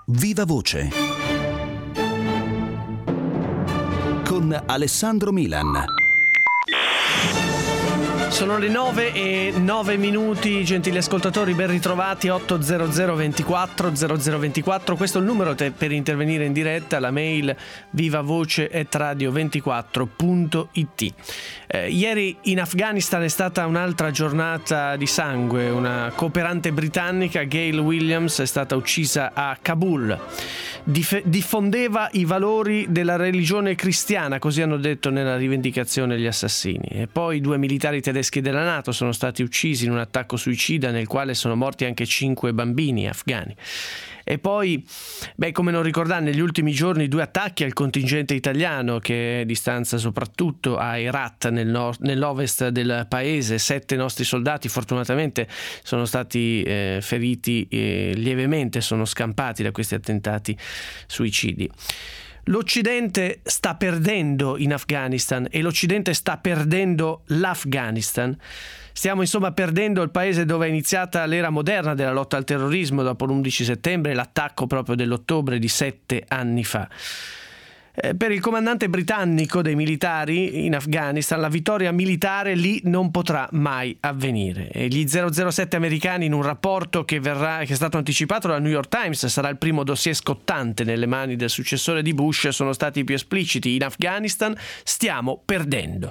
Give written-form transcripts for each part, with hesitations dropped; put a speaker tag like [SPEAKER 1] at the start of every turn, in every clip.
[SPEAKER 1] Viva Voce con Alessandro Milan.
[SPEAKER 2] Sono le 9:09, gentili ascoltatori, ben ritrovati. 800 24 0024, questo è il numero per intervenire in diretta, la mail vivavoce@radio24.it. Ieri in Afghanistan è stata un'altra giornata di sangue. Una cooperante britannica, Gail Williams, è stata uccisa a Kabul. Diffondeva i valori della religione cristiana, così hanno detto nella rivendicazione gli assassini. E poi 2 militari tedeschi della NATO sono stati uccisi in un attacco suicida nel quale sono morti anche 5 bambini afghani. E poi, come non ricordare, negli ultimi giorni 2 attacchi al contingente italiano che è di stanza soprattutto a Herat, nell'ovest del paese. 7 nostri soldati fortunatamente sono stati feriti lievemente, sono scampati da questi attentati suicidi. L'Occidente sta perdendo in Afghanistan e l'Occidente sta perdendo l'Afghanistan. Stiamo insomma perdendo il paese dove è iniziata l'era moderna della lotta al terrorismo dopo l'11 settembre, l'attacco proprio dell'ottobre di 7 anni fa. Per il comandante britannico dei militari in Afghanistan la vittoria militare lì non potrà mai avvenire. E gli 007 americani, in un rapporto che è stato anticipato dal New York Times, sarà il primo dossier scottante nelle mani del successore di Bush, sono stati più espliciti: in Afghanistan stiamo perdendo.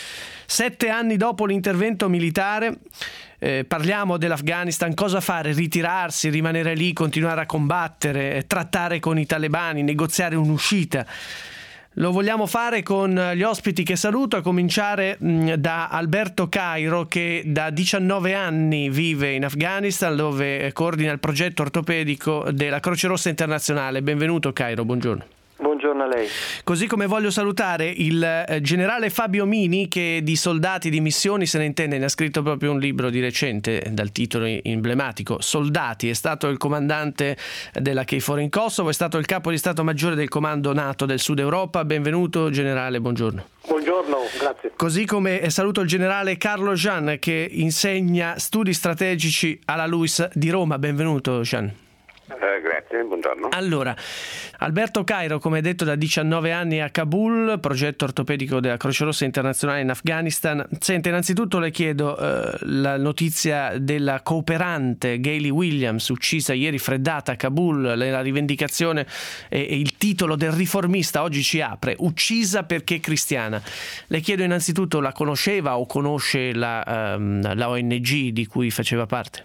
[SPEAKER 2] 7 anni dopo l'intervento militare, parliamo dell'Afghanistan. Cosa fare? Ritirarsi, rimanere lì, continuare a combattere, trattare con i talebani, negoziare un'uscita? Lo vogliamo fare con gli ospiti che saluto, a cominciare da Alberto Cairo, che da 19 anni vive in Afghanistan, dove coordina il progetto ortopedico della Croce Rossa Internazionale. Benvenuto Cairo, buongiorno.
[SPEAKER 3] Buongiorno a lei.
[SPEAKER 2] Così come voglio salutare il generale Fabio Mini, che di soldati, di missioni se ne intende, ne ha scritto proprio un libro di recente dal titolo emblematico Soldati. È stato il comandante della KFOR in Kosovo, è stato il capo di Stato Maggiore del Comando NATO del Sud Europa. Benvenuto generale, buongiorno.
[SPEAKER 3] Buongiorno, grazie.
[SPEAKER 2] Così come saluto il generale Carlo Jean, che insegna studi strategici alla LUISS di Roma. Benvenuto Jean.
[SPEAKER 4] Grazie, buongiorno.
[SPEAKER 2] Allora, Alberto Cairo, come detto, da 19 anni a Kabul, progetto ortopedico della Croce Rossa Internazionale in Afghanistan. Sente, innanzitutto le chiedo la notizia della cooperante Gail Williams, uccisa ieri, freddata a Kabul, la rivendicazione e il titolo del Riformista oggi ci apre: uccisa perché cristiana. Le chiedo innanzitutto, la conosceva o conosce la ONG di cui faceva parte?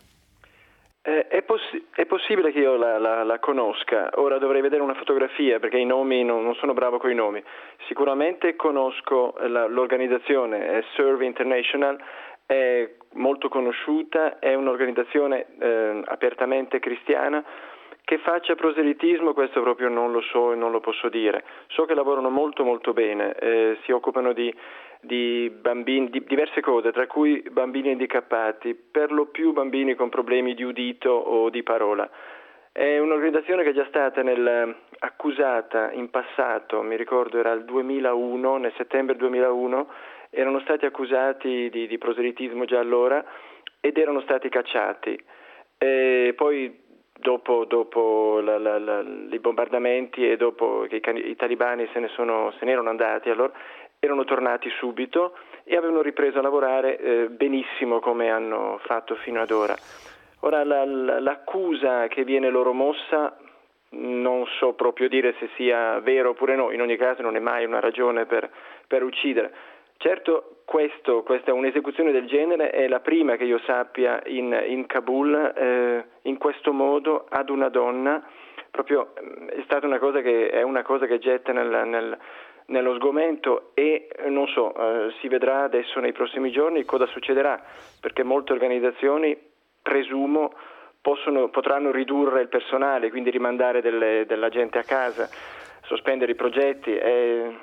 [SPEAKER 3] È possibile che io la conosca. Ora dovrei vedere una fotografia, perché i nomi non sono bravo con i nomi. Sicuramente conosco l'organizzazione, Serve International, è molto conosciuta, è un'organizzazione apertamente cristiana. Che faccia proselitismo, questo proprio non lo so e non lo posso dire. So che lavorano molto molto bene, si occupano di bambini, di diverse cose, tra cui bambini handicappati, per lo più bambini con problemi di udito o di parola. È un'organizzazione che è già stata accusata in passato, mi ricordo era il 2001, nel settembre 2001, erano stati accusati di proselitismo già allora ed erano stati cacciati. E poi dopo i bombardamenti e dopo che i talibani se ne erano andati, allora erano tornati subito e avevano ripreso a lavorare benissimo, come hanno fatto fino ad ora. Ora l'accusa che viene loro mossa non so proprio dire se sia vero oppure no, in ogni caso non è mai una ragione per uccidere. Certo, questa è un'esecuzione del genere, è la prima che io sappia in Kabul, in questo modo ad una donna. Proprio è stata una cosa che getta nello sgomento e non so, si vedrà adesso nei prossimi giorni cosa succederà, perché molte organizzazioni, presumo, potranno ridurre il personale, quindi rimandare della gente a casa, sospendere i progetti.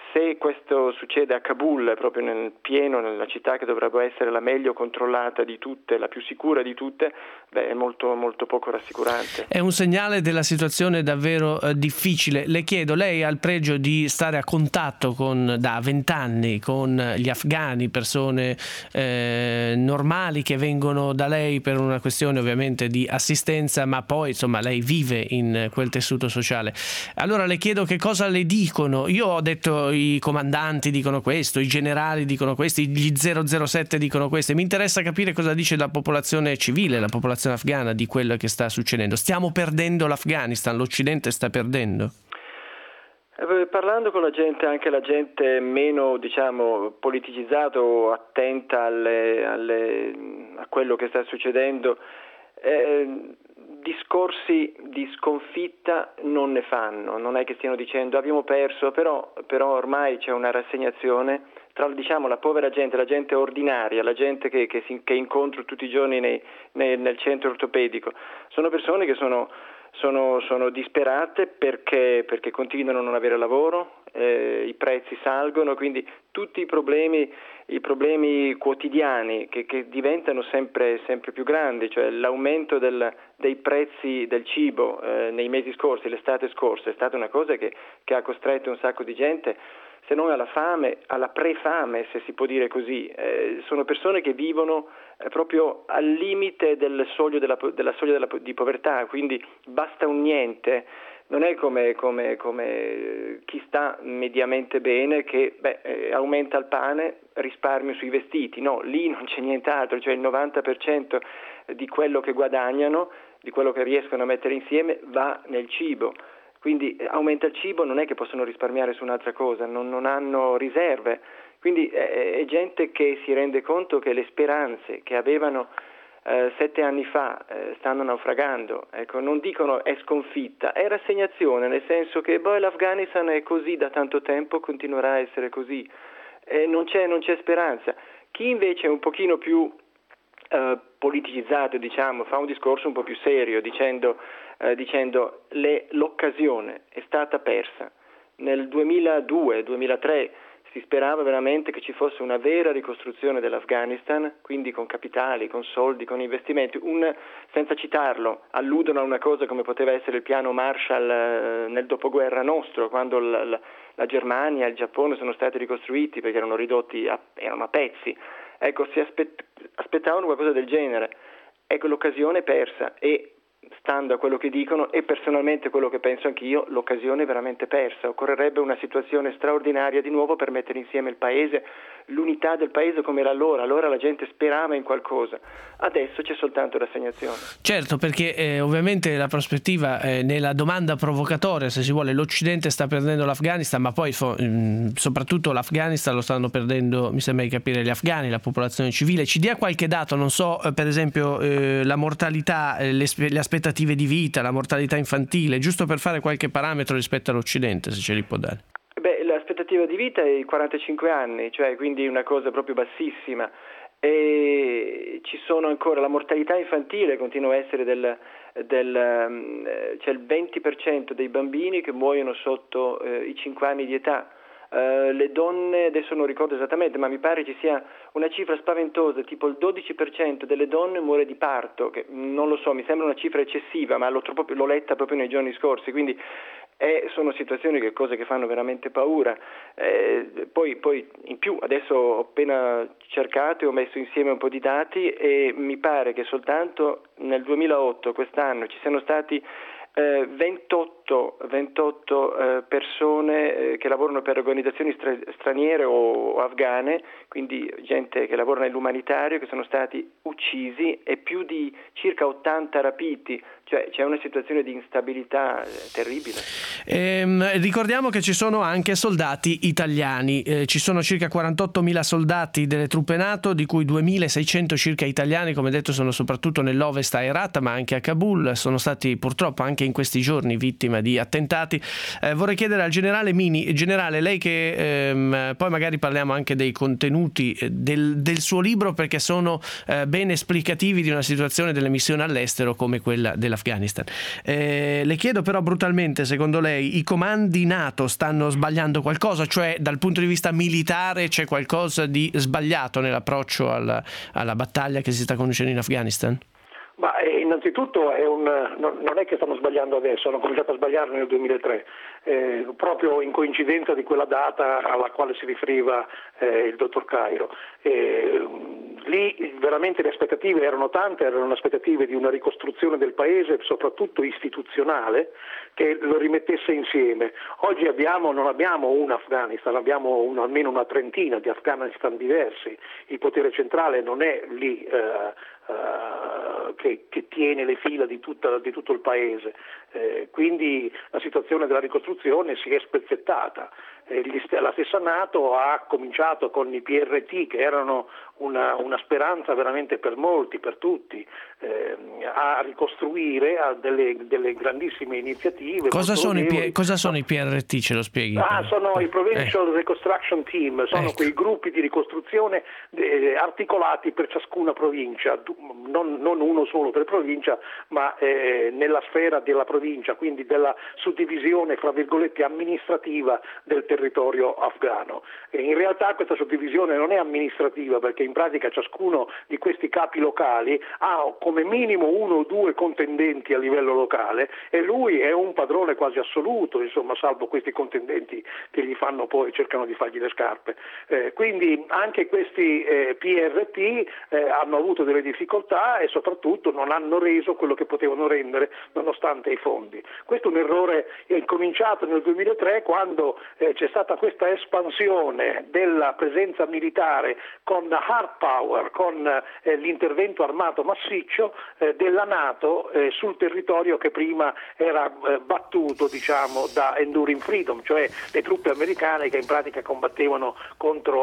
[SPEAKER 3] se questo succede a Kabul, proprio nel pieno, nella città che dovrebbe essere la meglio controllata di tutte, la più sicura di tutte, è molto, molto poco rassicurante.
[SPEAKER 2] È un segnale della situazione davvero difficile. Le chiedo, lei ha il pregio di stare a contatto da 20 anni con gli afghani, persone normali che vengono da lei per una questione ovviamente di assistenza, ma poi insomma lei vive in quel tessuto sociale. Allora le chiedo che cosa le dicono. Io ho detto i comandanti dicono questo, i generali dicono questo, gli 007 dicono questo. Mi interessa capire cosa dice la popolazione civile, la popolazione afghana di quello che sta succedendo. Stiamo perdendo l'Afghanistan, l'Occidente sta perdendo?
[SPEAKER 3] Parlando con la gente, anche la gente meno, politicizzato o attenta a quello che sta succedendo, discorsi di sconfitta non ne fanno, non è che stiano dicendo abbiamo perso, però ormai c'è una rassegnazione tra la povera gente, la gente ordinaria, la gente che incontro tutti i giorni nel centro ortopedico. Sono persone che sono disperate perché continuano a non avere lavoro, i prezzi salgono, quindi tutti i problemi quotidiani che diventano sempre più grandi, cioè l'aumento dei prezzi del cibo nei mesi scorsi, l'estate scorsa, è stata una cosa che ha costretto un sacco di gente, se non alla fame, alla prefame, se si può dire così. Sono persone che vivono proprio al limite della soglia di povertà, quindi basta un niente. Non è come chi sta mediamente bene che aumenta il pane, risparmio sui vestiti. No, lì non c'è nient'altro, cioè il 90% di quello che guadagnano, di quello che riescono a mettere insieme va nel cibo. Quindi aumenta il cibo, non è che possono risparmiare su un'altra cosa, non hanno riserve. Quindi è gente che si rende conto che le speranze che avevano 7 anni fa stanno naufragando. Ecco, non dicono è sconfitta, è rassegnazione, nel senso che l'Afghanistan è così da tanto tempo, continuerà a essere così. Non c'è speranza. Chi invece è un pochino più politicizzato, fa un discorso un po' più serio, dicendo l'occasione è stata persa. Nel 2002-2003 si sperava veramente che ci fosse una vera ricostruzione dell'Afghanistan, quindi con capitali, con soldi, con investimenti. Senza citarlo, alludono a una cosa come poteva essere il piano Marshall nel dopoguerra nostro, quando la Germania e il Giappone sono stati ricostruiti perché erano ridotti, erano a pezzi. Ecco, si aspettavano qualcosa del genere. Ecco, l'occasione è persa e, stando a quello che dicono e personalmente quello che penso anch'io, l'occasione è veramente persa. Occorrerebbe una situazione straordinaria di nuovo per mettere insieme il paese, l'unità del paese come era allora. Allora la gente sperava in qualcosa, adesso c'è soltanto rassegnazione.
[SPEAKER 2] Certo, perché ovviamente la prospettiva nella domanda provocatoria, se si vuole, l'Occidente sta perdendo l'Afghanistan, ma poi soprattutto l'Afghanistan lo stanno perdendo, mi sembra di capire, gli afghani, la popolazione civile. Ci dia qualche dato, non so, per esempio la mortalità, le aspettative di vita, la mortalità infantile, giusto per fare qualche parametro rispetto all'Occidente, se ce li può dare.
[SPEAKER 3] L'aspettativa di vita è i 45 anni, cioè quindi una cosa proprio bassissima, e ci sono ancora, la mortalità infantile continua a essere c'è il 20% dei bambini che muoiono sotto i 5 anni di età. Le donne, adesso non ricordo esattamente, ma mi pare ci sia una cifra spaventosa, tipo il 12% delle donne muore di parto, che non lo so, mi sembra una cifra eccessiva, ma l'ho letta proprio nei giorni scorsi, quindi sono situazioni, cose che fanno veramente paura. Poi in più adesso ho appena cercato e ho messo insieme un po' di dati e mi pare che soltanto nel 2008, quest'anno, ci siano stati 28 persone che lavorano per organizzazioni straniere o afghane, quindi gente che lavora nell'umanitario, che sono stati uccisi, e più di circa 80 rapiti, cioè c'è una situazione di instabilità terribile.
[SPEAKER 2] Ricordiamo che ci sono anche soldati italiani, ci sono circa 48.000 soldati delle truppe NATO, di cui 2.600 circa italiani, come detto sono soprattutto nell'ovest a Herat ma anche a Kabul, sono stati purtroppo anche in questi giorni vittima vittima di attentati. Vorrei chiedere al generale Mini, generale, lei che poi magari parliamo anche dei contenuti del suo libro, perché sono ben esplicativi di una situazione delle missioni all'estero come quella dell'Afghanistan. Le chiedo però brutalmente, secondo lei i comandi NATO stanno sbagliando qualcosa? Cioè dal punto di vista militare c'è qualcosa di sbagliato nell'approccio alla battaglia che si sta conducendo in Afghanistan?
[SPEAKER 5] Ma innanzitutto non è che stanno sbagliando adesso, hanno cominciato a sbagliare nel 2003, proprio in coincidenza di quella data alla quale si riferiva il dottor Cairo. Lì veramente le aspettative erano tante, erano aspettative di una ricostruzione del paese, soprattutto istituzionale, che lo rimettesse insieme. Oggi non abbiamo un Afghanistan, abbiamo almeno una trentina di Afghanistan diversi, il potere centrale non è lì che tiene le fila di tutto il paese, quindi la situazione della ricostruzione si è spezzettata. La stessa NATO ha cominciato con i PRT, che erano una speranza veramente per molti, per tutti, a ricostruire, a delle grandissime iniziative.
[SPEAKER 2] Cosa sono i PRT? Ce lo spieghi?
[SPEAKER 5] Sono i Provincial Reconstruction Team, sono quei gruppi di ricostruzione articolati per ciascuna provincia, non uno solo per provincia, ma nella sfera della provincia, quindi della suddivisione, fra virgolette, amministrativa del territorio afghano. In realtà questa suddivisione non è amministrativa, perché in pratica ciascuno di questi capi locali ha come minimo uno o due contendenti a livello locale, e lui è un padrone quasi assoluto, insomma, salvo questi contendenti che gli fanno poi, cercano di fargli le scarpe. Quindi anche questi PRT hanno avuto delle difficoltà e soprattutto non hanno reso quello che potevano rendere nonostante i fondi. Questo è un errore incominciato nel 2003, quando c'è stata questa espansione della presenza militare con hard power, con l'intervento armato massiccio della NATO sul territorio che prima era battuto, diciamo, da Enduring Freedom, cioè le truppe americane che in pratica combattevano contro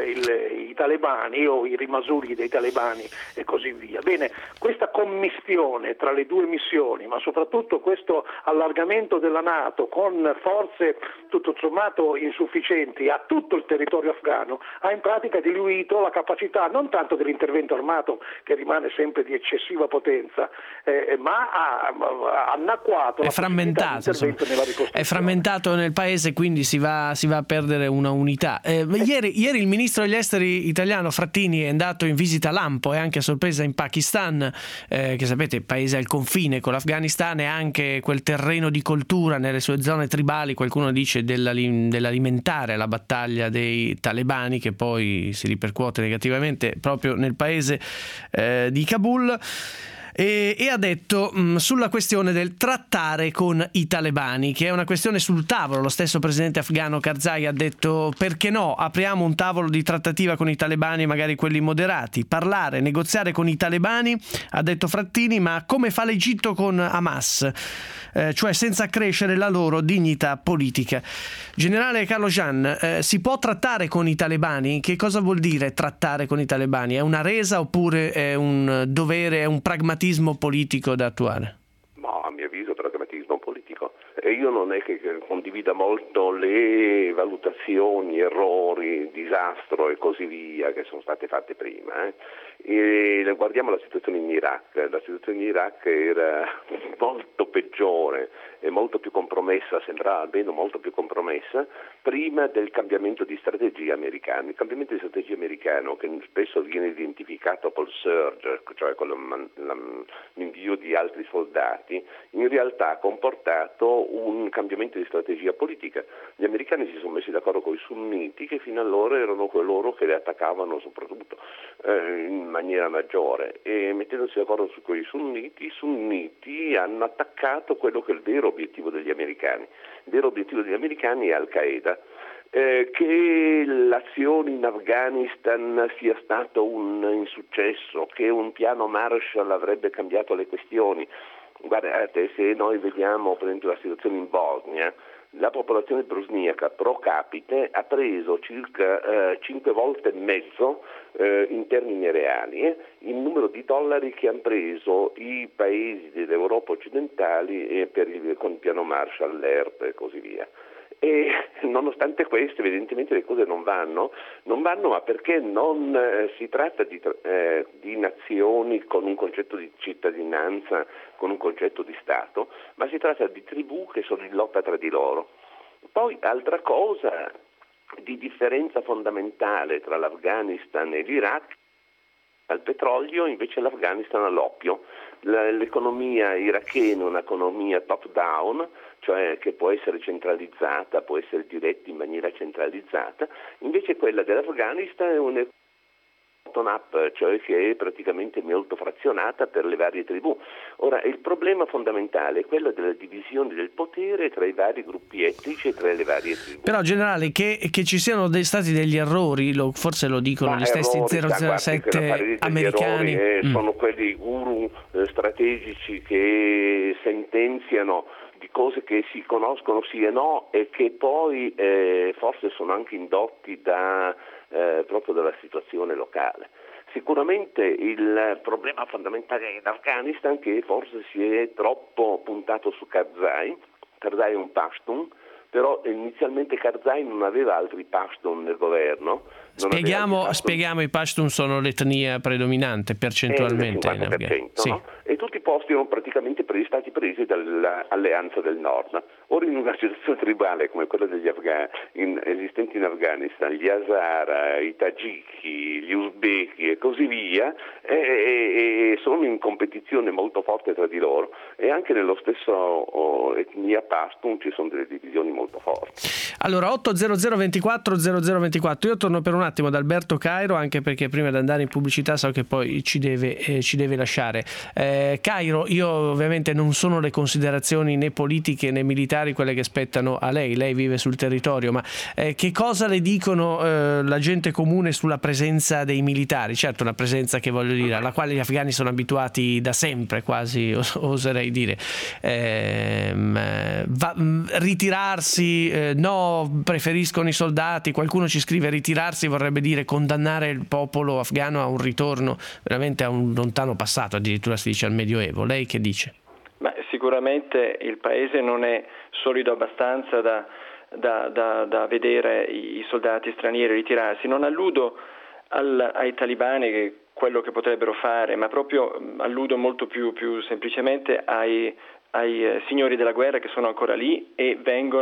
[SPEAKER 5] i talebani o i rimasugli dei talebani e così via. Bene, questa commistione tra le due missioni, ma soprattutto questo allargamento della NATO con forze tutto sommato insufficienti a tutto il territorio afghano, ha in pratica diluito la capacità non tanto dell'intervento armato, che rimane sempre di eccessiva potenza, ma ha annacquato la possibilità di intervento nella ricostruzione.
[SPEAKER 2] È frammentato nel paese, quindi si va a perdere una unità. Ieri il ministro degli esteri italiano Frattini è andato in visita a Lampo e anche a sorpresa in Pakistan, che sapete paese al confine con l'Afghanistan, e anche quel terreno di coltura nelle sue zone tribali, qualcuno dice dell'alimentare la battaglia dei talebani, che poi si ripercuote negativamente proprio nel paese di Kabul. E ha detto sulla questione del trattare con i talebani, che è una questione sul tavolo. Lo stesso presidente afghano Karzai ha detto: perché no, apriamo un tavolo di trattativa con i talebani, magari quelli moderati, parlare, negoziare con i talebani, ha detto Frattini, ma come fa l'Egitto con Hamas, cioè senza accrescere la loro dignità politica. Generale Carlo Jean, si può trattare con i talebani? Che cosa vuol dire trattare con i talebani? È una resa oppure è un dovere, è un pragmatismo politico da attuare?
[SPEAKER 4] No, a mio avviso pragmatismo politico. E io non è che condivida molto le valutazioni, errori, disastro e così via che sono state fatte prima. E guardiamo la situazione in Iraq. La situazione in Iraq era molto peggiore e molto più compromessa, sembrava almeno molto più compromessa, prima del cambiamento di strategia americano. Il cambiamento di strategia americano, che spesso viene identificato col surge, cioè con l'invio di altri soldati, in realtà ha comportato un cambiamento di strategia politica. Gli americani si sono messi d'accordo con i sunniti, che fino allora erano coloro che le attaccavano soprattutto in maniera maggiore, e mettendosi d'accordo con i sunniti hanno attaccato quello che è il vero obiettivo degli americani. Il vero obiettivo degli americani è Al-Qaeda. Che l'azione in Afghanistan sia stato un insuccesso, che un piano Marshall avrebbe cambiato le questioni, Guardate, se noi vediamo per esempio la situazione in Bosnia, la popolazione bosniaca pro capite ha preso circa 5 volte e mezzo in termini reali il numero di dollari che hanno preso i paesi dell'Europa occidentali con il piano Marshall, l'ERP e così via. E nonostante questo evidentemente le cose non vanno ma perché non si tratta di nazioni con un concetto di cittadinanza, con un concetto di Stato, ma si tratta di tribù che sono in lotta tra di loro. Poi altra cosa di differenza fondamentale tra l'Afghanistan e l'Iraq, al petrolio invece l'Afghanistan all'oppio. L'economia irachena è un'economia top down, cioè che può essere centralizzata, può essere diretta in maniera centralizzata, invece quella dell'Afghanistan è un'economia bottom-up, cioè che è praticamente molto frazionata per le varie tribù. Ora, il problema fondamentale è quello della divisione del potere tra i vari gruppi etnici e tra le varie tribù.
[SPEAKER 2] Però, generale, che ci siano stati degli errori, forse lo dicono gli stessi 007 americani.
[SPEAKER 4] Sono quelli guru strategici che sentenziano di cose che si conoscono sì e no e che poi forse sono anche indotti proprio dalla situazione locale. Sicuramente il problema fondamentale in Afghanistan è che forse si è troppo puntato su Karzai è un Pashtun, però inizialmente Karzai non aveva altri Pashtun nel governo.
[SPEAKER 2] Spieghiamo, i Pashtun sono l'etnia predominante percentualmente in Afghanistan. Sì.
[SPEAKER 4] No? E tutti i posti erano praticamente stati presi dall'Alleanza del Nord. Ora in una situazione tribale come quella degli esistenti in Afghanistan, gli Hazara, i Tagiki, gli Uzbeki e così via, sono in competizione molto forte tra di loro e anche nello stesso etnia Pashtun ci sono delle divisioni molto forti.
[SPEAKER 2] Allora 800 24 0024, io torno per un attimo ad Alberto Cairo, anche perché prima di andare in pubblicità so che poi ci deve lasciare. Cairo, io ovviamente non sono le considerazioni né politiche né militari quelle che spettano a lei vive sul territorio, ma che cosa le dicono la gente comune sulla presenza dei militari? Certo, una presenza che voglio dire alla quale gli afghani sono abituati da sempre, quasi oserei dire. Ritirarsi, no, preferiscono i soldati. Qualcuno ci scrive: ritirarsi vorrebbe dire condannare il popolo afghano a un ritorno veramente a un lontano passato, addirittura si dice al Medioevo. Lei che dice?
[SPEAKER 3] Sicuramente il paese non è solido abbastanza da vedere i soldati stranieri ritirarsi. Non alludo ai talibani, che è quello che potrebbero fare, ma proprio alludo molto più semplicemente ai signori della guerra che sono ancora lì e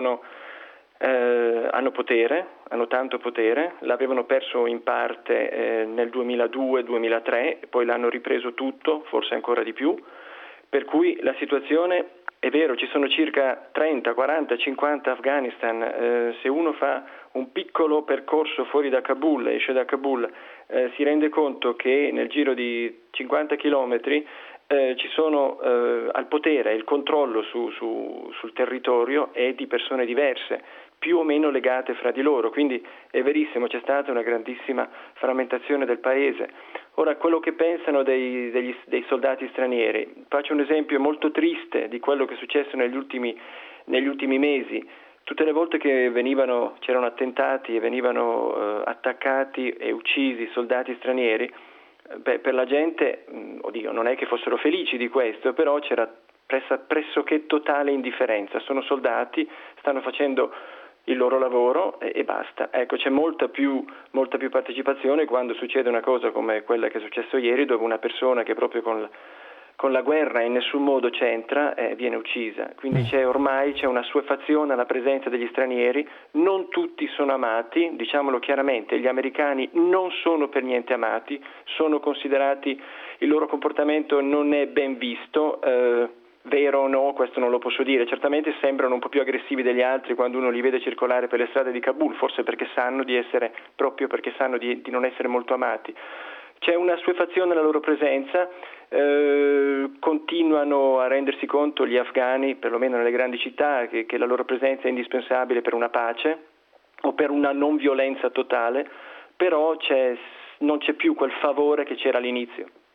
[SPEAKER 3] hanno potere, hanno tanto potere, l'avevano perso in parte nel 2002-2003, poi l'hanno ripreso tutto, forse ancora di più, per cui la situazione è vero, ci sono circa 30, 40, 50 Afghanistan, se uno fa un piccolo percorso fuori da Kabul, esce da Kabul, si rende conto che nel giro di 50 chilometri ci sono al potere il controllo sul territorio e di persone diverse, più o meno legate fra di loro, quindi è verissimo, c'è stata una grandissima frammentazione del paese. Ora, quello che pensano dei soldati stranieri, faccio un esempio molto triste di quello che è successo negli ultimi mesi. Tutte le volte che c'erano attentati e venivano attaccati e uccisi soldati stranieri, per la gente, non è che fossero felici di questo, però c'era pressoché totale indifferenza. Sono soldati, stanno facendo il loro lavoro e basta. Ecco, c'è molta più partecipazione quando succede una cosa come quella che è successo ieri, dove una persona che proprio con la guerra in nessun modo c'entra viene uccisa. Quindi ormai c'è una assuefazione alla presenza degli stranieri. Non tutti sono amati, diciamolo chiaramente, gli americani non sono per niente amati, sono considerati, il loro comportamento non è ben visto. Vero o no, questo non lo posso dire. Certamente sembrano un po' più aggressivi degli altri quando uno li vede circolare per le strade di Kabul, forse perché sanno di non essere molto amati. C'è una assuefazione alla loro presenza, continuano a rendersi conto gli afghani, perlomeno nelle grandi città, che la loro presenza è indispensabile per una pace o per una non violenza totale, però non c'è più quel favore che c'era all'inizio.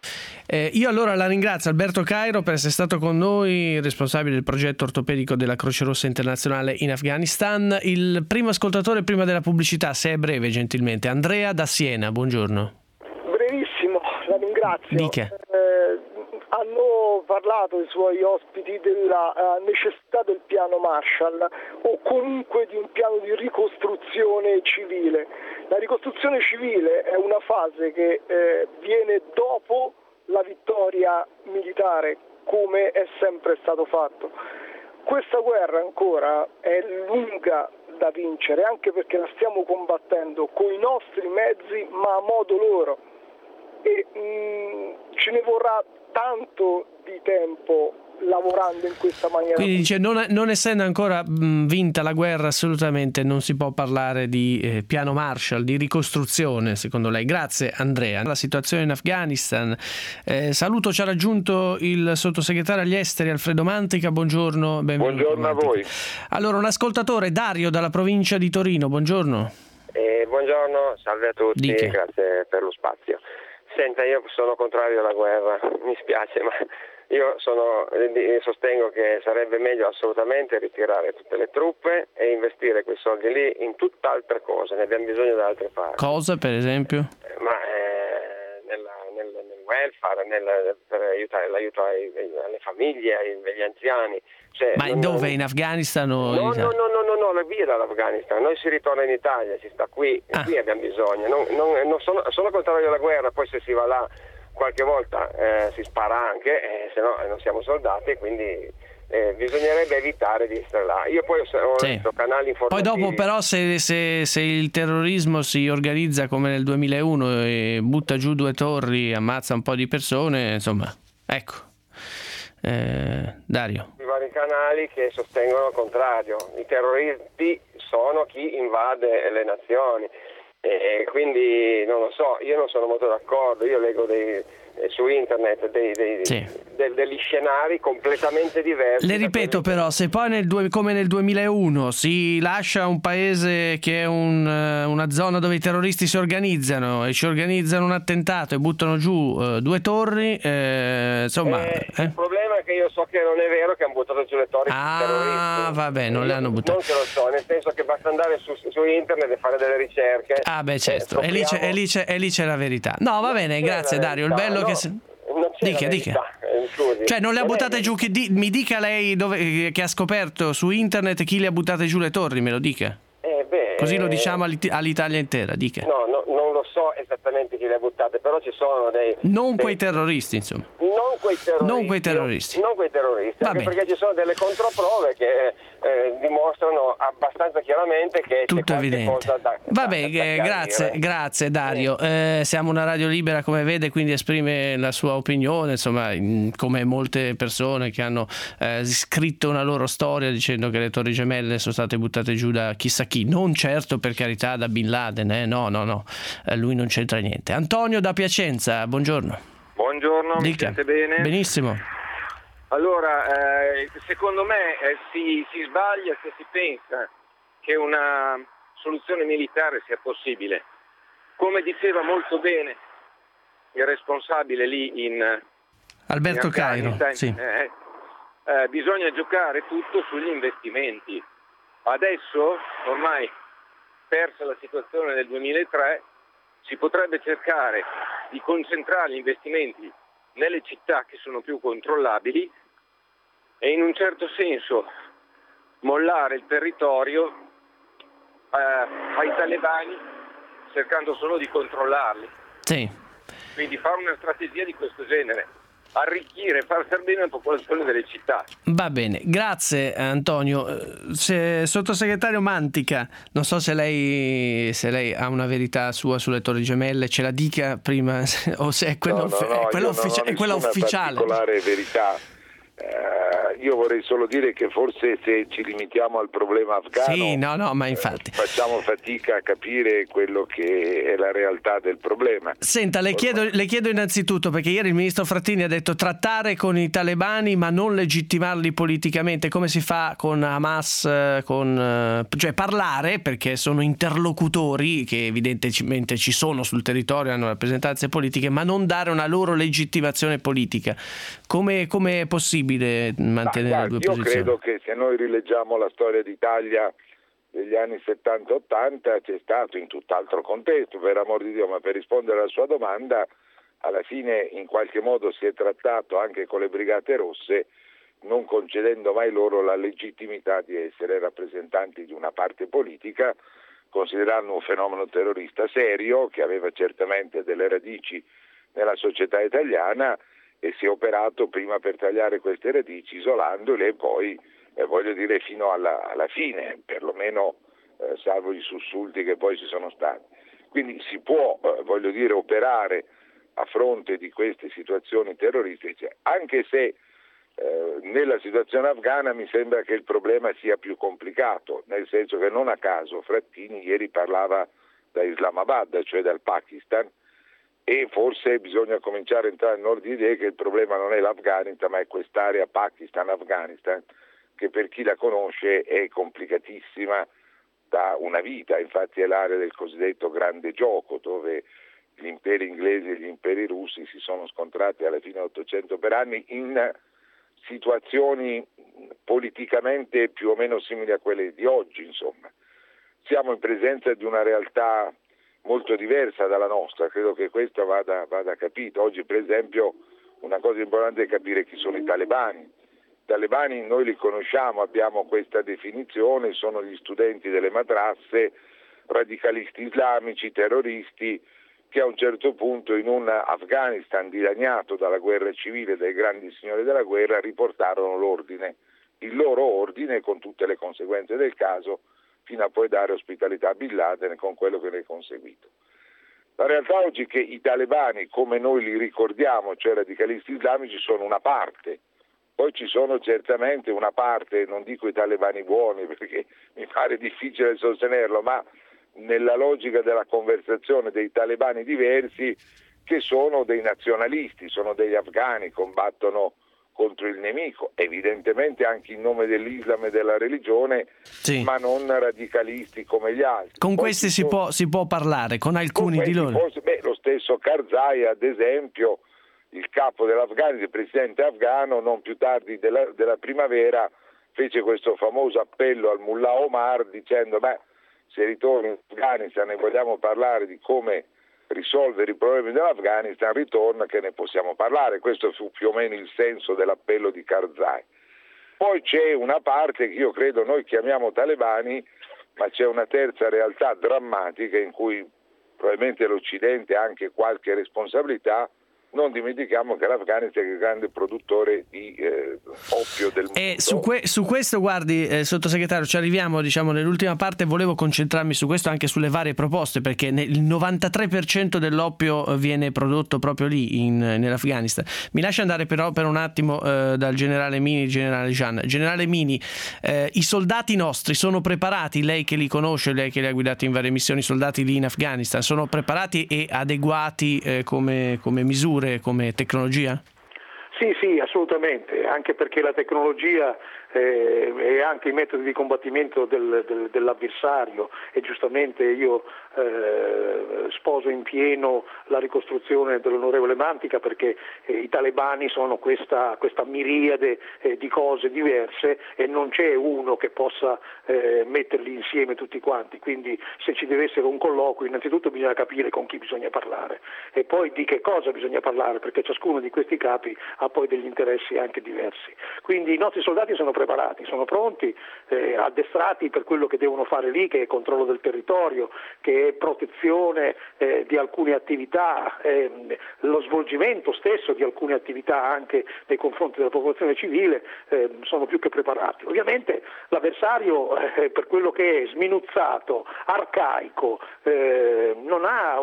[SPEAKER 2] Io allora la ringrazio Alberto Cairo per essere stato con noi, responsabile del progetto ortopedico della Croce Rossa Internazionale in Afghanistan. Il primo ascoltatore prima della pubblicità, se è breve gentilmente, Andrea da Siena, buongiorno.
[SPEAKER 6] Brevissimo, la ringrazio.
[SPEAKER 2] Dica.
[SPEAKER 6] Hanno parlato i suoi ospiti della necessità del piano Marshall o comunque di un piano di ricostruzione civile. La ricostruzione civile è una fase che viene dopo la vittoria militare, come è sempre stato fatto. Questa guerra ancora è lunga da vincere, anche perché la stiamo combattendo con i nostri mezzi, ma a modo loro. E ce ne vorrà tanto di tempo lavorando in questa maniera.
[SPEAKER 2] Quindi dice, non essendo ancora vinta la guerra, assolutamente non si può parlare di piano Marshall, di ricostruzione, secondo lei. Grazie Andrea. La situazione in Afghanistan. Saluto, ci ha raggiunto il sottosegretario agli esteri Alfredo Mantica, buongiorno.
[SPEAKER 7] Buongiorno a voi.
[SPEAKER 2] Allora, un ascoltatore, Dario dalla provincia di Torino, buongiorno.
[SPEAKER 8] Buongiorno, salve a tutti, grazie per lo spazio. Senta, io sono contrario alla guerra, mi spiace, ma io sostengo che sarebbe meglio assolutamente ritirare tutte le truppe e investire quei soldi lì in tutt'altre cose, ne abbiamo bisogno da altre parti.
[SPEAKER 2] Cosa, per esempio?
[SPEAKER 8] Nel welfare, per aiutare l'aiuto alle famiglie, agli anziani. Cioè,
[SPEAKER 2] ma dove? In Afghanistan?
[SPEAKER 8] No, via dall'Afghanistan. Noi si ritorna in Italia, si sta qui, e qui abbiamo bisogno. Non sono contrario alla guerra, poi se si va là qualche volta si spara anche, se no non siamo soldati, quindi bisognerebbe evitare di essere là. Io poi ho letto canali informativi.
[SPEAKER 2] Poi dopo però se il terrorismo si organizza come nel 2001 e butta giù 2 torri, ammazza un po' di persone, insomma, ecco. Dario.
[SPEAKER 8] I vari canali che sostengono il contrario. I terroristi sono chi invade le nazioni e quindi non lo so, io non sono molto d'accordo. Io leggo su internet degli scenari completamente diversi.
[SPEAKER 2] Le ripeto però, se poi come nel 2001 si lascia un paese che è una zona dove i terroristi si organizzano e ci organizzano un attentato e buttano giù 2 torri, insomma...
[SPEAKER 8] Il problema è che io so che non è vero che hanno buttato giù le torri terroristi.
[SPEAKER 2] Vabbè, non le hanno buttate.
[SPEAKER 8] Non che lo so, nel senso che basta andare su internet e fare delle ricerche.
[SPEAKER 2] Certo, e lì c'è la verità. No, va bene, grazie Dario, il bello che... Dica. Cioè non le ha buttate giù, mi dica lei che ha scoperto su internet chi le ha buttate giù le torri, me lo dica. Così lo diciamo all'Italia intera, dica.
[SPEAKER 8] No, non lo so esattamente chi le ha buttate, però ci sono
[SPEAKER 2] quei terroristi, insomma.
[SPEAKER 8] Non quei terroristi, anche perché ci sono delle controprove che dimostrano abbastanza chiaramente che
[SPEAKER 2] tutto
[SPEAKER 8] c'è
[SPEAKER 2] evidente. Grazie Dario. Siamo una radio libera, come vede, quindi esprime la sua opinione, insomma, come molte persone che hanno scritto una loro storia dicendo che le Torri Gemelle sono state buttate giù da chissà chi, non certo per carità da Bin Laden, no, lui non c'entra niente. Antonio da Piacenza, buongiorno.
[SPEAKER 9] Buongiorno, mi sente bene?
[SPEAKER 2] Benissimo.
[SPEAKER 9] Allora, secondo me si sbaglia se si pensa che una soluzione militare sia possibile. Come diceva molto bene il responsabile lì in
[SPEAKER 2] Alberto Cairo, sì.
[SPEAKER 9] Bisogna giocare tutto sugli investimenti. Adesso, ormai persa la situazione del 2003, si potrebbe cercare di concentrare gli investimenti nelle città che sono più controllabili e in un certo senso mollare il territorio ai talebani cercando solo di controllarli.
[SPEAKER 2] Sì.
[SPEAKER 9] Quindi fare una strategia di questo genere, arricchire e far star bene la popolazione delle città.
[SPEAKER 2] Va bene, grazie Antonio. Sottosegretario Mantica, non so se lei ha una verità sua sulle Torri Gemelle, ce la dica prima o se è quella ufficiale.
[SPEAKER 4] Particolare verità
[SPEAKER 7] Io vorrei solo dire che forse se ci limitiamo al problema afghano,
[SPEAKER 2] ma infatti
[SPEAKER 7] facciamo fatica a capire quello che è la realtà del problema.
[SPEAKER 2] Senta, le chiedo innanzitutto, perché ieri il ministro Frattini ha detto trattare con i talebani ma non legittimarli politicamente, come si fa con Hamas, cioè parlare, perché sono interlocutori che evidentemente ci sono sul territorio, hanno rappresentanze politiche, ma non dare una loro legittimazione politica. Come è possibile mantenere le due posizioni?
[SPEAKER 7] Io credo che se noi rileggiamo la storia d'Italia degli anni 70-80 c'è stato in tutt'altro contesto, per amor di Dio, ma per rispondere alla sua domanda, alla fine in qualche modo si è trattato anche con le Brigate Rosse, non concedendo mai loro la legittimità di essere rappresentanti di una parte politica, considerando un fenomeno terrorista serio che aveva certamente delle radici nella società italiana, e si è operato prima per tagliare queste radici isolandole e poi fino alla fine, perlomeno salvo i sussulti che poi ci sono stati. Quindi si può operare a fronte di queste situazioni terroristiche, anche se nella situazione afghana mi sembra che il problema sia più complicato, nel senso che non a caso Frattini ieri parlava da Islamabad, cioè dal Pakistan, e forse bisogna cominciare a entrare nell'ordine di idee che il problema non è l'Afghanistan, ma è quest'area Pakistan-Afghanistan, che per chi la conosce è complicatissima da una vita. Infatti è l'area del cosiddetto grande gioco, dove gli imperi inglesi e gli imperi russi si sono scontrati alla fine dell'Ottocento per anni in situazioni politicamente più o meno simili a quelle di oggi, insomma. Siamo in presenza di una realtà molto diversa dalla nostra, credo che questo vada capito. Oggi per esempio una cosa importante è capire chi sono i talebani. I talebani noi li conosciamo, abbiamo questa definizione, sono gli studenti delle madrasse, radicalisti islamici, terroristi, che a un certo punto in un Afghanistan dilaniato dalla guerra civile, dai grandi signori della guerra, riportarono l'ordine, il loro ordine con tutte le conseguenze del caso, fino a poi dare ospitalità a Bin Laden con quello che ne è conseguito. La realtà oggi è che i talebani, come noi li ricordiamo, cioè radicalisti islamici, sono una parte. Poi ci sono certamente una parte, non dico i talebani buoni perché mi pare difficile sostenerlo, ma nella logica della conversazione dei talebani diversi, che sono dei nazionalisti, sono degli afghani, combattono contro il nemico, evidentemente anche in nome dell'Islam e della religione, sì, ma non radicalisti come gli altri.
[SPEAKER 2] Con questi si può parlare, con alcuni di loro.
[SPEAKER 7] Lo stesso Karzai, ad esempio, il capo dell'Afghanistan, il presidente afghano, non più tardi della primavera, fece questo famoso appello al Mullah Omar dicendo: se ritorni in Afghanistan e vogliamo parlare di come risolvere i problemi dell'Afghanistan, ritorna che ne possiamo parlare. Questo fu più o meno il senso dell'appello di Karzai. Poi c'è una parte che io credo noi chiamiamo talebani, ma c'è una terza realtà drammatica in cui probabilmente l'Occidente ha anche qualche responsabilità. Non dimentichiamo che l'Afghanistan è il grande produttore di oppio del mondo.
[SPEAKER 2] E su questo, guardi, sottosegretario, ci arriviamo nell'ultima parte. Volevo concentrarmi su questo, anche sulle varie proposte, perché il 93% dell'oppio viene prodotto proprio lì nell'Afghanistan. Mi lascia andare però per un attimo dal generale Mini, generale Jean. Generale Mini, i soldati nostri sono preparati? Lei che li conosce, lei che li ha guidati in varie missioni, i soldati lì in Afghanistan sono preparati e adeguati come misure, come tecnologia?
[SPEAKER 5] Sì, assolutamente, anche perché la tecnologia e anche i metodi di combattimento dell'avversario, e giustamente io sposo in pieno la ricostruzione dell'onorevole Mantica, perché i talebani sono questa miriade di cose diverse e non c'è uno che possa metterli insieme tutti quanti, quindi se ci deve essere un colloquio innanzitutto bisogna capire con chi bisogna parlare e poi di che cosa bisogna parlare, perché ciascuno di questi capi ha poi degli interessi anche diversi. Quindi i nostri soldati sono preparati preparati, sono pronti, addestrati per quello che devono fare lì, che è controllo del territorio, che è protezione di alcune attività, lo svolgimento stesso di alcune attività anche nei confronti della popolazione civile, sono più che preparati. Ovviamente l'avversario, per quello che è sminuzzato, arcaico, non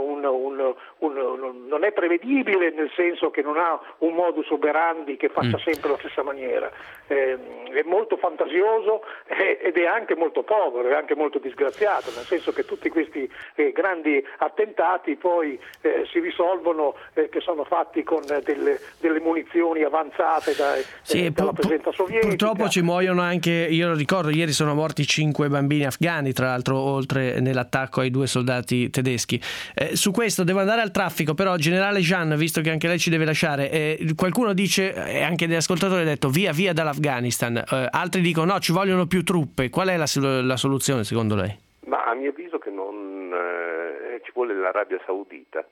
[SPEAKER 5] è prevedibile, nel senso che non ha un modus operandi che faccia sempre la stessa maniera, è molto fantasioso ed è anche molto povero, è anche molto disgraziato, nel senso che tutti questi grandi attentati poi si risolvono che sono fatti con delle munizioni avanzate dalla presenza sovietica.
[SPEAKER 2] Purtroppo ci muoiono anche, io lo ricordo, ieri sono morti 5 bambini afghani, tra l'altro, oltre nell'attacco ai 2 soldati tedeschi. Su questo devo andare al traffico, però generale Jean, visto che anche lei ci deve lasciare, qualcuno dice, e anche degli ascoltatori ha detto via dall'Afghanistan, altri dicono no, ci vogliono più truppe. Qual è la soluzione secondo lei?
[SPEAKER 4] Ma a mio avviso che non ci vuole l'Arabia Saudita.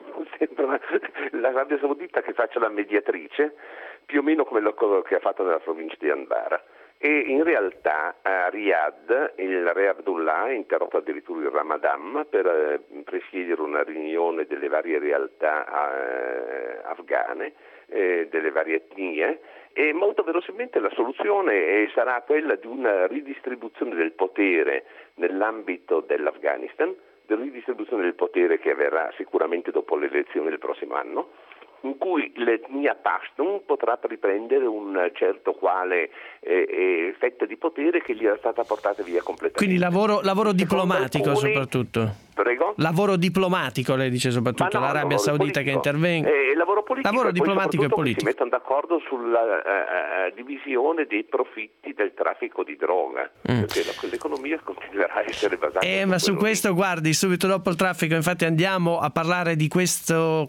[SPEAKER 4] L'Arabia Saudita che faccia la mediatrice, più o meno come quello che ha fatto nella provincia di Andara. E in realtà a Riyadh il re Abdullah ha interrotto addirittura il Ramadan per presiedere una riunione delle varie realtà afghane, delle varie etnie, e molto verosimilmente la soluzione sarà quella di una ridistribuzione del potere nell'ambito dell'Afghanistan, di ridistribuzione del potere che avverrà sicuramente dopo le elezioni del prossimo anno, in cui l'etnia Pashtun potrà riprendere un certo quale fetta di potere che gli era stata portata via completamente.
[SPEAKER 2] Quindi lavoro diplomatico soprattutto.
[SPEAKER 4] Prego?
[SPEAKER 2] Lavoro diplomatico, lei dice soprattutto,
[SPEAKER 4] no,
[SPEAKER 2] l'Arabia Saudita che intervenga.
[SPEAKER 4] Lavoro politico,
[SPEAKER 2] lavoro diplomatico e politico.
[SPEAKER 4] Che si mettono d'accordo sulla divisione dei profitti del traffico di droga, perché l'economia continuerà a essere basata
[SPEAKER 2] ma su questo, guardi, subito dopo il traffico, infatti andiamo a parlare di questo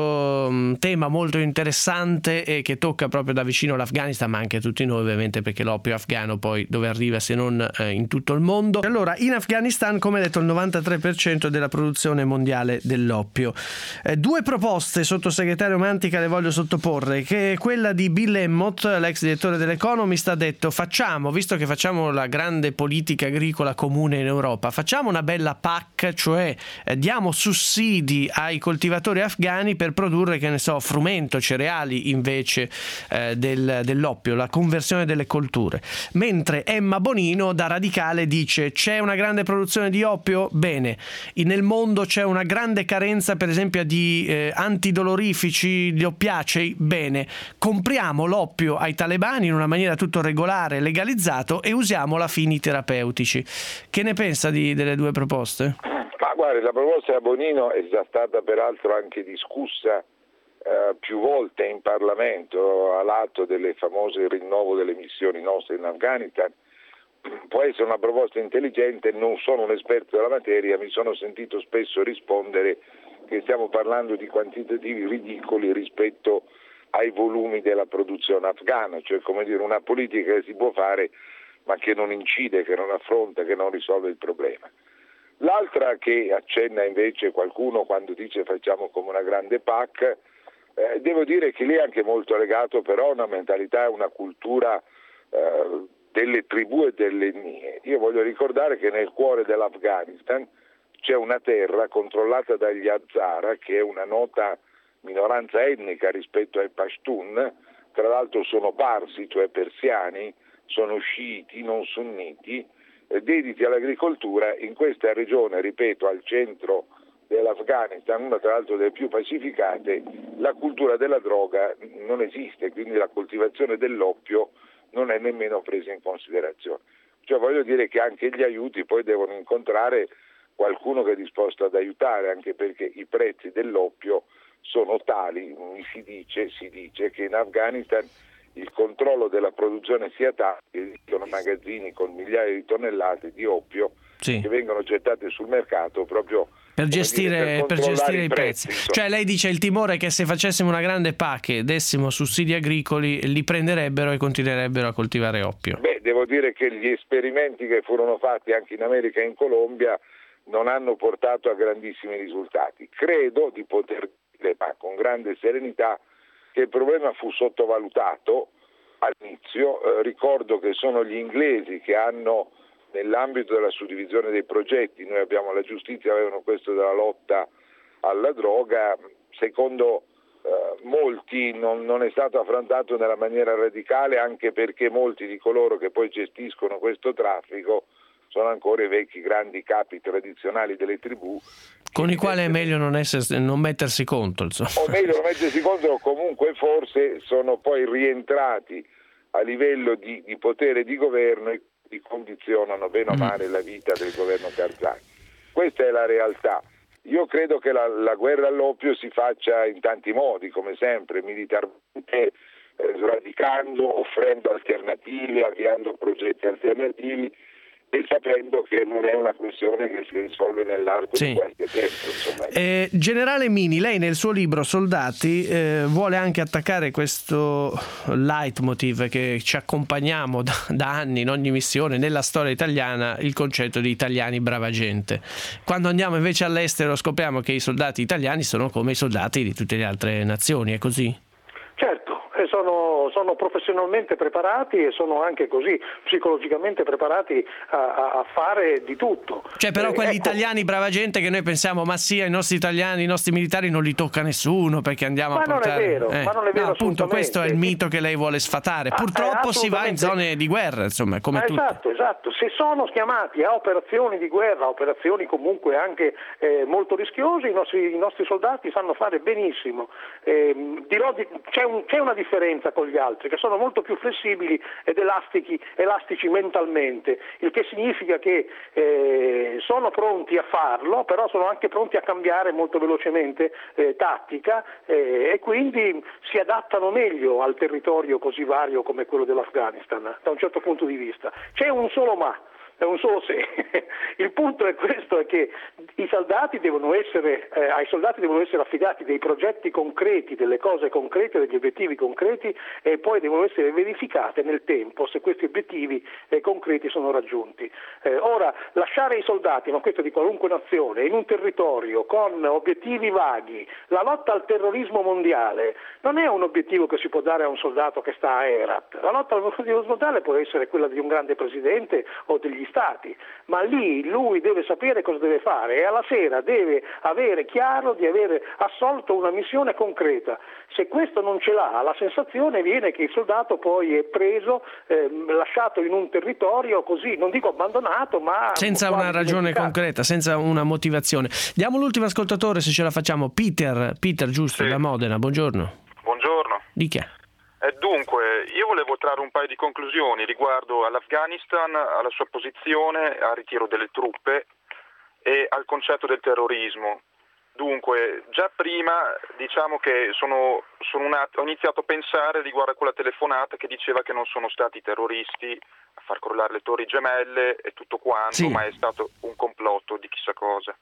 [SPEAKER 2] tema molto interessante e che tocca proprio da vicino l'Afghanistan, ma anche tutti noi ovviamente, perché l'oppio afghano poi dove arriva se non in tutto il mondo. Allora, in Afghanistan, come detto, il 93% della produzione mondiale dell'oppio. 2 proposte, sottosegretario Mantica, le voglio sottoporre, che è quella di Bill Emmott, l'ex direttore dell'Economist. Ha detto visto che facciamo la grande politica agricola comune in Europa, facciamo una bella PAC, cioè diamo sussidi ai coltivatori afghani per produrre, che ne so, frumento, cereali invece dell'oppio, la conversione delle colture. Mentre Emma Bonino da radicale dice c'è una grande produzione di oppio, bene, nel mondo c'è una grande carenza per esempio di antidolorifici, di oppiacei, bene, compriamo l'oppio ai talebani in una maniera tutto regolare, legalizzato, e usiamolo a fini terapeutici. Che ne pensa delle 2 proposte?
[SPEAKER 7] Ma guardi, la proposta da Bonino è già stata peraltro anche discussa più volte in Parlamento, all'atto delle famose rinnovo delle missioni nostre in Afghanistan. Può essere una proposta intelligente, non sono un esperto della materia, mi sono sentito spesso rispondere che stiamo parlando di quantitativi ridicoli rispetto ai volumi della produzione afghana, cioè come dire una politica che si può fare ma che non incide, che non affronta, che non risolve il problema. L'altra che accenna invece qualcuno quando dice facciamo come una grande PAC, devo dire che lì è anche molto legato però a una mentalità e una cultura delle tribù e delle etnie. Io voglio ricordare che nel cuore dell'Afghanistan c'è una terra controllata dagli Hazara, che è una nota minoranza etnica rispetto ai Pashtun, tra l'altro sono parsi, cioè persiani, sono sciiti, non sunniti, dediti all'agricoltura. In questa regione, ripeto, al centro dell'Afghanistan, una tra l'altro delle più pacificate, la cultura della droga non esiste, quindi la coltivazione dell'oppio non è nemmeno presa in considerazione. Cioè voglio dire che anche gli aiuti poi devono incontrare qualcuno che è disposto ad aiutare, anche perché i prezzi dell'oppio sono tali, si dice che in Afghanistan il controllo della produzione sia tale che esistono magazzini con migliaia di tonnellate di oppio che vengono gettate sul mercato proprio
[SPEAKER 2] per gestire i prezzi. Cioè lei dice il timore è che se facessimo una grande PAC e dessimo sussidi agricoli li prenderebbero e continuerebbero a coltivare oppio.
[SPEAKER 7] Beh, devo dire che gli esperimenti che furono fatti anche in America e in Colombia non hanno portato a grandissimi risultati. Credo di poter dire, ma con grande serenità, che il problema fu sottovalutato all'inizio. Ricordo che sono gli inglesi che hanno, nell'ambito della suddivisione dei progetti, noi abbiamo la giustizia, avevano questo della lotta alla droga, secondo molti non è stato affrontato nella maniera radicale, anche perché molti di coloro che poi gestiscono questo traffico sono ancora i vecchi grandi capi tradizionali delle tribù,
[SPEAKER 2] con i quali è meglio non mettersi contro, insomma.
[SPEAKER 7] O meglio non mettersi contro, o comunque forse sono poi rientrati a livello di potere di governo e di condizionano bene o male la vita del governo Karzai. Questa è la realtà. Io credo che la guerra all'oppio si faccia in tanti modi, come sempre, militarmente, sradicando, offrendo alternative, avviando progetti alternativi e sapendo che non è una questione che si risolve nell'arco di qualche tempo.
[SPEAKER 2] Generale Mini, lei nel suo libro Soldati vuole anche attaccare questo leitmotiv che ci accompagniamo da anni in ogni missione nella storia italiana, il concetto di italiani brava gente. Quando andiamo invece all'estero scopriamo che i soldati italiani sono come i soldati di tutte le altre nazioni, è così?
[SPEAKER 5] Certo. Sono professionalmente preparati e sono anche così psicologicamente preparati a fare di tutto.
[SPEAKER 2] Cioè però quegli italiani brava gente che noi pensiamo ma sì, ai nostri italiani, i nostri militari non li tocca nessuno perché andiamo a portare...
[SPEAKER 5] Ma non è vero,
[SPEAKER 2] appunto questo è il mito che lei vuole sfatare. Purtroppo si va in zone di guerra, insomma, come tutti.
[SPEAKER 5] Esatto, se sono chiamati a operazioni di guerra, operazioni comunque anche molto rischiose, i nostri soldati sanno fare benissimo. C'è una differenza con gli altri, che sono molto più flessibili ed elastici mentalmente, il che significa che sono pronti a farlo, però sono anche pronti a cambiare molto velocemente tattica e quindi si adattano meglio al territorio così vario come quello dell'Afghanistan, da un certo punto di vista. C'è un solo ma. È un solo se. Il punto è questo, è che ai soldati devono essere affidati dei progetti concreti, delle cose concrete, degli obiettivi concreti e poi devono essere verificate nel tempo se questi obiettivi concreti sono raggiunti. Ora, lasciare i soldati, ma questo di qualunque nazione, in un territorio con obiettivi vaghi, la lotta al terrorismo mondiale non è un obiettivo che si può dare a un soldato che sta a Herat. La lotta al terrorismo mondiale può essere quella di un grande presidente o degli stati, ma lì lui deve sapere cosa deve fare e alla sera deve avere chiaro di avere assolto una missione concreta. Se questo non ce l'ha, la sensazione viene che il soldato poi è preso, lasciato in un territorio così, non dico abbandonato, ma
[SPEAKER 2] senza una ragione concreta, senza una motivazione. Diamo l'ultimo ascoltatore se ce la facciamo. Peter giusto, sì. Da Modena, buongiorno.
[SPEAKER 10] Buongiorno.
[SPEAKER 2] Di chi è?
[SPEAKER 10] Dunque, io volevo trarre un paio di conclusioni riguardo all'Afghanistan, alla sua posizione, al ritiro delle truppe e al concetto del terrorismo. Dunque, già prima diciamo che ho iniziato a pensare riguardo a quella telefonata che diceva che non sono stati terroristi a far crollare le torri gemelle e tutto quanto, sì. Ma è stato un complotto di chissà cosa.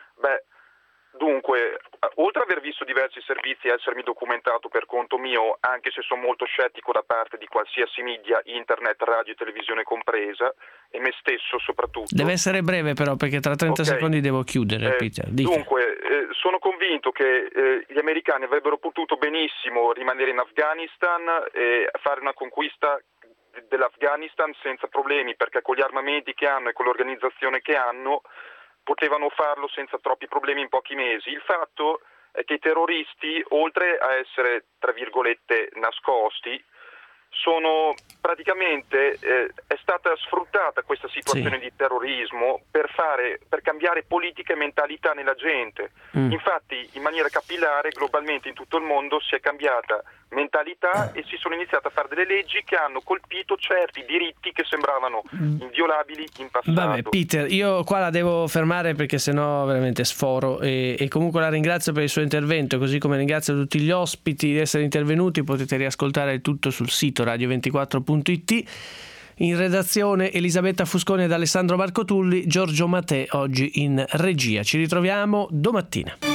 [SPEAKER 10] Dunque, oltre ad aver visto diversi servizi e essermi documentato per conto mio, anche se sono molto scettico da parte di qualsiasi media, internet, radio e televisione compresa, e me stesso soprattutto.
[SPEAKER 2] Deve essere breve però, perché tra 30 secondi devo chiudere, Peter.
[SPEAKER 10] Dunque, sono convinto che gli americani avrebbero potuto benissimo rimanere in Afghanistan e fare una conquista dell'Afghanistan senza problemi, perché con gli armamenti che hanno e con l'organizzazione che hanno potevano farlo senza troppi problemi in pochi mesi. Il fatto è che i terroristi, oltre a essere, tra virgolette, nascosti, sono praticamente è stata sfruttata questa situazione di terrorismo per cambiare politica e mentalità nella gente. Infatti, in maniera capillare, globalmente in tutto il mondo si è cambiata mentalità e si sono iniziate a fare delle leggi che hanno colpito certi diritti che sembravano inviolabili in passato.
[SPEAKER 2] Vabbè, Peter, io qua la devo fermare perché sennò veramente sforo e comunque la ringrazio per il suo intervento, così come ringrazio tutti gli ospiti di essere intervenuti. Potete riascoltare il tutto sul sito radio24.it. In redazione Elisabetta Fusconi ed Alessandro Marcotulli, Giorgio Mattè oggi in regia. Ci ritroviamo domattina.